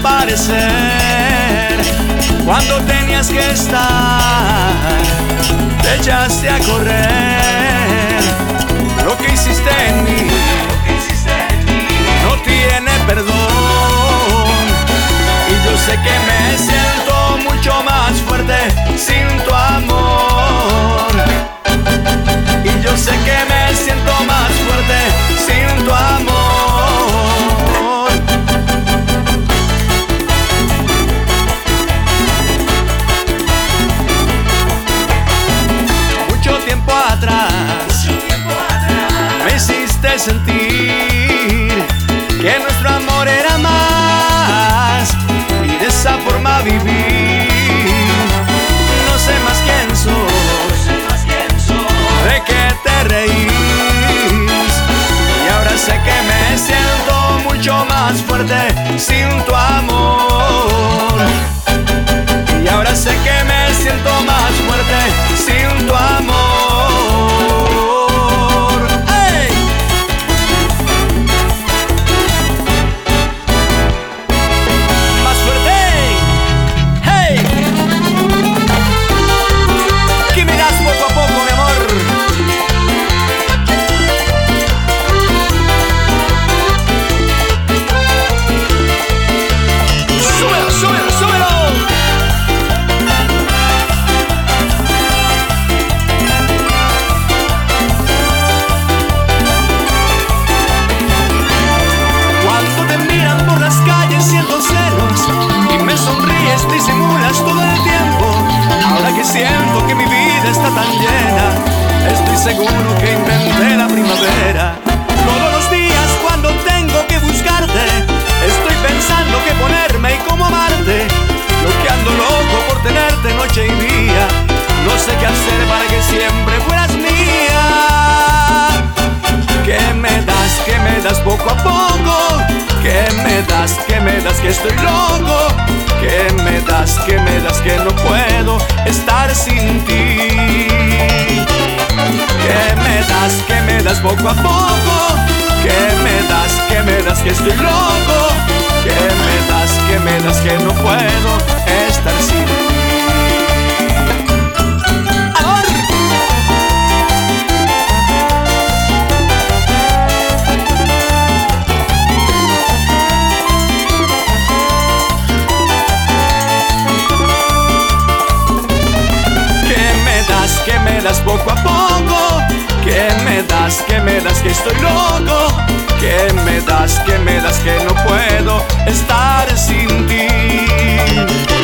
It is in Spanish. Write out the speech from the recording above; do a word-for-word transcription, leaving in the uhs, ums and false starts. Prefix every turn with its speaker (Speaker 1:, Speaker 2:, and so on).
Speaker 1: desaparecer. Cuando tenías que estar, te echaste a correr. Lo que hiciste en mí no tiene perdón. Y yo sé que me siento mucho más fuerte sin tu amor. Y yo sé que me siento más fuerte sin tu amor. Mucho tiempo atrás, mucho tiempo atrás me hiciste sentir que nuestro amor era más, y de esa forma vivir. No sé más quién sos, de qué te reís, y ahora sé que me siento mucho más fuerte sin tu amor. Y ahora sé que me siento más fuerte sin tu amor. Siento que mi vida está tan llena, estoy seguro que inventé la primavera. Todos los días cuando tengo que buscarte, estoy pensando qué ponerme y cómo amarte. Yo que ando loco por tenerte noche y día, no sé qué hacer para que siempre fueras mía. ¿Qué me das, qué me das poco a poco? ¿Qué me das, qué me das que estoy loco? ¿Qué me das, qué me das que no puedo estar sin ti? ¿Qué me das, qué me das poco a poco? ¿Qué me das, qué me das que estoy loco? ¿Qué me das, qué me das que no puedo estar sin ti? ¿Qué me das poco a poco? ¿Qué me das, qué me das que estoy loco? ¿Qué me das, qué me das que no puedo estar sin ti?